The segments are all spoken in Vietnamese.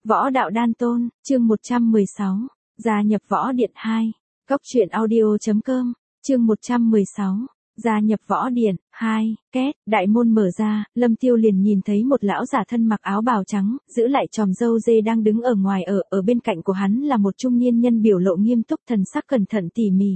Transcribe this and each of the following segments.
Võ đạo đan tôn, chương 116, gia nhập võ điện 2, Cốc truyện audio.com, chương 116, gia nhập võ điện 2, két, đại môn mở ra, Lâm Tiêu liền nhìn thấy một lão giả thân mặc áo bào trắng, giữ lại chòm râu dê đang đứng ở ngoài ở bên cạnh của hắn là một trung niên nhân biểu lộ nghiêm túc thần sắc cẩn thận tỉ mỉ.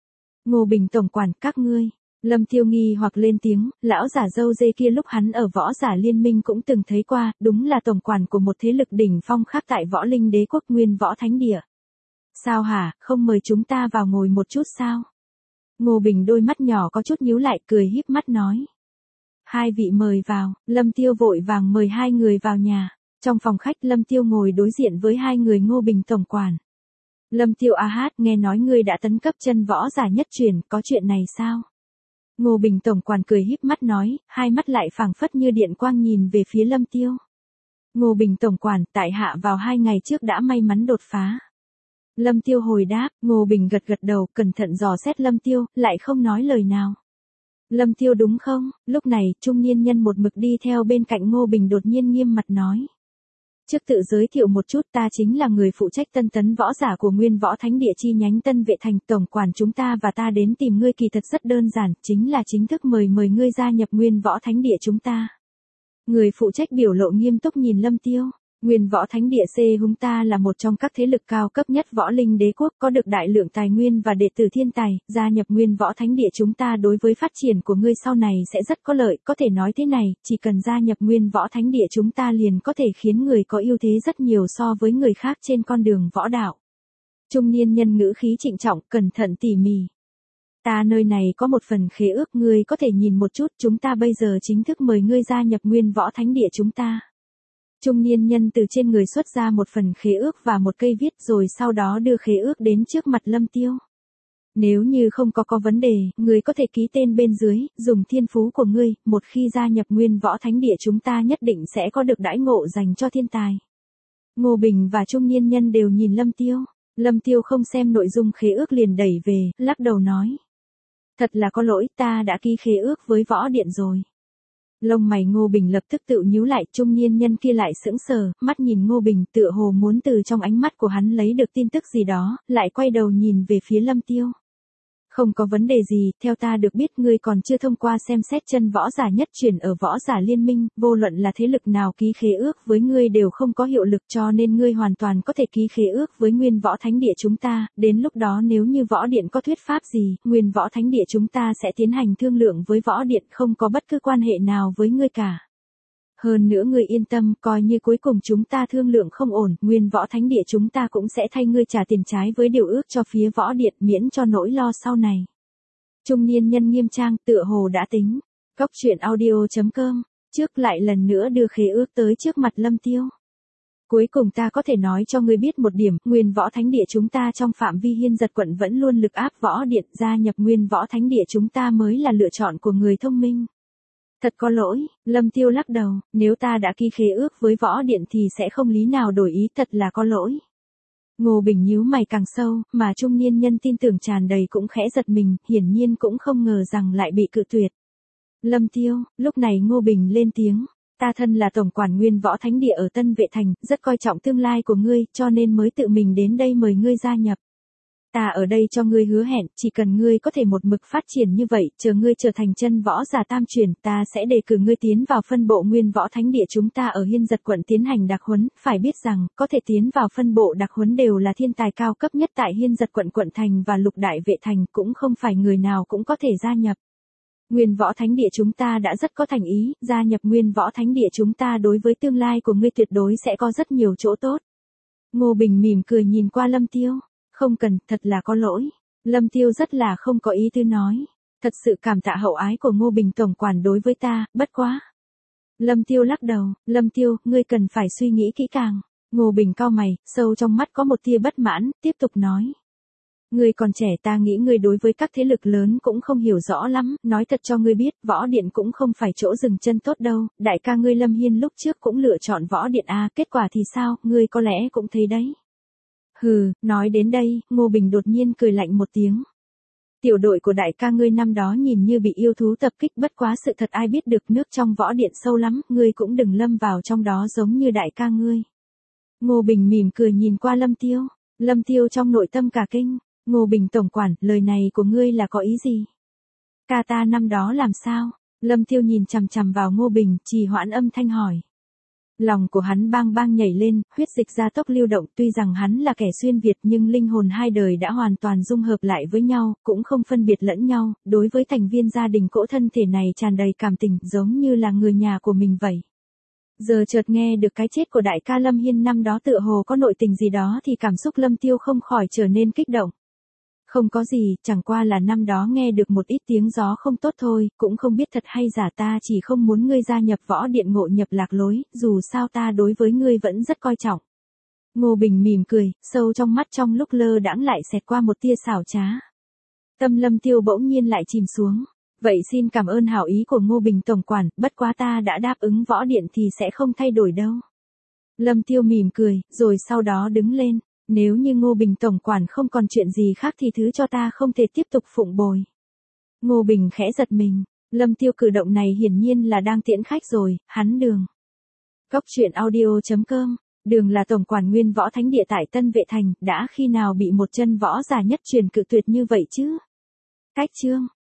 Ngô Bình tổng quản các ngươi. Lâm Tiêu nghi hoặc lên tiếng, lão giả râu dê kia lúc hắn ở võ giả liên minh cũng từng thấy qua, đúng là tổng quản của một thế lực đỉnh phong khác tại võ linh đế quốc nguyên võ thánh địa. Sao hả, không mời chúng ta vào ngồi một chút sao? Ngô Bình đôi mắt nhỏ có chút nhíu lại cười híp mắt nói. Hai vị mời vào, Lâm Tiêu vội vàng mời hai người vào nhà. Trong phòng khách Lâm Tiêu ngồi đối diện với hai người Ngô Bình tổng quản. Lâm Tiêu nghe nói ngươi đã tấn cấp chân võ giả nhất truyền, có chuyện này sao? Ngô Bình tổng quản cười híp mắt nói, hai mắt lại phảng phất như điện quang nhìn về phía Lâm Tiêu. Ngô Bình tổng quản, tại hạ vào 2 ngày trước đã may mắn đột phá. Lâm Tiêu hồi đáp, Ngô Bình gật gật đầu, cẩn thận dò xét Lâm Tiêu, lại không nói lời nào. Lâm Tiêu đúng không? Lúc này, trung niên nhân một mực đi theo bên cạnh Ngô Bình đột nhiên nghiêm mặt nói. Trước tự giới thiệu một chút, ta chính là người phụ trách tân tấn võ giả của Nguyên Võ Thánh Địa chi nhánh Tân Vệ Thành, tổng quản chúng ta và ta đến tìm ngươi kỳ thật rất đơn giản, chính là chính thức mời ngươi gia nhập Nguyên Võ Thánh Địa chúng ta. Người phụ trách biểu lộ nghiêm túc nhìn Lâm Tiêu. Nguyên Võ Thánh Địa chúng ta là một trong các thế lực cao cấp nhất võ linh đế quốc, có được đại lượng tài nguyên và đệ tử thiên tài, gia nhập Nguyên Võ Thánh Địa chúng ta đối với phát triển của ngươi sau này sẽ rất có lợi, có thể nói thế này, chỉ cần gia nhập Nguyên Võ Thánh Địa chúng ta liền có thể khiến người có ưu thế rất nhiều so với người khác trên con đường võ đạo. Trung niên nhân ngữ khí trịnh trọng, cẩn thận tỉ mỉ. Ta nơi này có một phần khế ước, ngươi có thể nhìn một chút, chúng ta bây giờ chính thức mời ngươi gia nhập Nguyên Võ Thánh Địa chúng ta. Trung niên nhân từ trên người xuất ra một phần khế ước và một cây viết rồi sau đó đưa khế ước đến trước mặt Lâm Tiêu. Nếu như không có vấn đề, ngươi có thể ký tên bên dưới, dùng thiên phú của ngươi, một khi gia nhập Nguyên Võ Thánh Địa chúng ta nhất định sẽ có được đãi ngộ dành cho thiên tài. Ngô Bình và trung niên nhân đều nhìn Lâm Tiêu. Lâm Tiêu không xem nội dung khế ước liền đẩy về, lắc đầu nói. Thật là có lỗi, ta đã ký khế ước với võ điện rồi. Lông mày Ngô Bình lập tức tự nhíu lại, trung niên nhân kia lại sững sờ, mắt nhìn Ngô Bình tựa hồ muốn từ trong ánh mắt của hắn lấy được tin tức gì đó, lại quay đầu nhìn về phía Lâm Tiêu. Không có vấn đề gì, theo ta được biết ngươi còn chưa thông qua xem xét chân võ giả nhất truyền ở võ giả liên minh, vô luận là thế lực nào ký khế ước với ngươi đều không có hiệu lực cho nên ngươi hoàn toàn có thể ký khế ước với Nguyên Võ Thánh Địa chúng ta, đến lúc đó nếu như võ điện có thuyết pháp gì, Nguyên Võ Thánh Địa chúng ta sẽ tiến hành thương lượng với võ điện, không có bất cứ quan hệ nào với ngươi cả. Hơn nữa ngươi yên tâm, coi như cuối cùng chúng ta thương lượng không ổn, Nguyên Võ Thánh Địa chúng ta cũng sẽ thay ngươi trả tiền trái với điều ước cho phía võ điện miễn cho nỗi lo sau này. Trung niên nhân nghiêm trang tựa hồ đã tính. Cốc truyện audio.com, trước lại lần nữa đưa khế ước tới trước mặt Lâm Tiêu. Cuối cùng ta có thể nói cho ngươi biết một điểm, Nguyên Võ Thánh Địa chúng ta trong phạm vi Hiên Giật quận vẫn luôn lực áp võ điện, gia nhập Nguyên Võ Thánh Địa chúng ta mới là lựa chọn của người thông minh. Thật có lỗi, Lâm Tiêu lắc đầu, nếu ta đã ký khế ước với võ điện thì sẽ không lý nào đổi ý, thật là có lỗi. Ngô Bình nhíu mày càng sâu, mà trung niên nhân tin tưởng tràn đầy cũng khẽ giật mình, hiển nhiên cũng không ngờ rằng lại bị cự tuyệt. Lâm Tiêu, lúc này Ngô Bình lên tiếng, ta thân là tổng quản Nguyên Võ Thánh Địa ở Tân Vệ Thành, rất coi trọng tương lai của ngươi, cho nên mới tự mình đến đây mời ngươi gia nhập. Ta ở đây cho ngươi hứa hẹn, chỉ cần ngươi có thể một mực phát triển như vậy, chờ ngươi trở thành chân võ giả tam truyền, ta sẽ đề cử ngươi tiến vào phân bộ Nguyên Võ Thánh Địa chúng ta ở Hiên Giật quận tiến hành đặc huấn, phải biết rằng, có thể tiến vào phân bộ đặc huấn đều là thiên tài cao cấp nhất tại Hiên Giật quận quận thành và Lục Đại Vệ Thành, cũng không phải người nào cũng có thể gia nhập. Nguyên Võ Thánh Địa chúng ta đã rất có thành ý, gia nhập Nguyên Võ Thánh Địa chúng ta đối với tương lai của ngươi tuyệt đối sẽ có rất nhiều chỗ tốt. Ngô Bình mỉm cười nhìn qua Lâm Tiêu. Không cần, thật là có lỗi. Lâm Tiêu rất là không có ý tư nói. Thật sự cảm tạ hậu ái của Ngô Bình tổng quản đối với ta, bất quá. Lâm Tiêu lắc đầu, Lâm Tiêu, ngươi cần phải suy nghĩ kỹ càng. Ngô Bình cau mày, sâu trong mắt có một tia bất mãn, tiếp tục nói. Ngươi còn trẻ, ta nghĩ ngươi đối với các thế lực lớn cũng không hiểu rõ lắm, nói thật cho ngươi biết, võ điện cũng không phải chỗ dừng chân tốt đâu, đại ca ngươi Lâm Hiên lúc trước cũng lựa chọn võ điện kết quả thì sao, ngươi có lẽ cũng thấy đấy. Hừ, nói đến đây, Ngô Bình đột nhiên cười lạnh một tiếng. Tiểu đội của đại ca ngươi năm đó nhìn như bị yêu thú tập kích, bất quá sự thật ai biết được, nước trong võ điện sâu lắm, ngươi cũng đừng lâm vào trong đó giống như đại ca ngươi. Ngô Bình mỉm cười nhìn qua Lâm Tiêu. Lâm Tiêu trong nội tâm cả kinh. Ngô Bình tổng quản, lời này của ngươi là có ý gì? Ca ta năm đó làm sao? Lâm Tiêu nhìn chằm chằm vào Ngô Bình, trì hoãn âm thanh hỏi. Lòng của hắn bang bang nhảy lên, huyết dịch gia tốc lưu động, tuy rằng hắn là kẻ xuyên Việt nhưng linh hồn hai đời đã hoàn toàn dung hợp lại với nhau, cũng không phân biệt lẫn nhau, đối với thành viên gia đình cỗ thân thể này tràn đầy cảm tình, giống như là người nhà của mình vậy. Giờ chợt nghe được cái chết của đại ca Lâm Hiên năm đó tựa hồ có nội tình gì đó thì cảm xúc Lâm Tiêu không khỏi trở nên kích động. Không có gì, chẳng qua là năm đó nghe được một ít tiếng gió không tốt thôi, cũng không biết thật hay giả, ta chỉ không muốn ngươi gia nhập võ điện ngộ nhập lạc lối, dù sao ta đối với ngươi vẫn rất coi trọng. Ngô Bình mỉm cười, sâu trong mắt trong lúc lơ đãng lại xẹt qua một tia xảo trá. Tâm Lâm Tiêu bỗng nhiên lại chìm xuống. Vậy xin cảm ơn hảo ý của Ngô Bình tổng quản, bất quá ta đã đáp ứng võ điện thì sẽ không thay đổi đâu. Lâm Tiêu mỉm cười, rồi sau đó đứng lên. Nếu như Ngô Bình tổng quản không còn chuyện gì khác thì thứ cho ta không thể tiếp tục phụng bồi. Ngô Bình khẽ giật mình, Lâm Tiêu cử động này hiển nhiên là đang tiễn khách rồi, hắn Đường. Cốc truyện audio.com, Đường là tổng quản nguyên võ thánh địa tại Tân Vệ Thành, đã khi nào bị một chân võ giả nhất truyền cự tuyệt như vậy chứ? Cách chương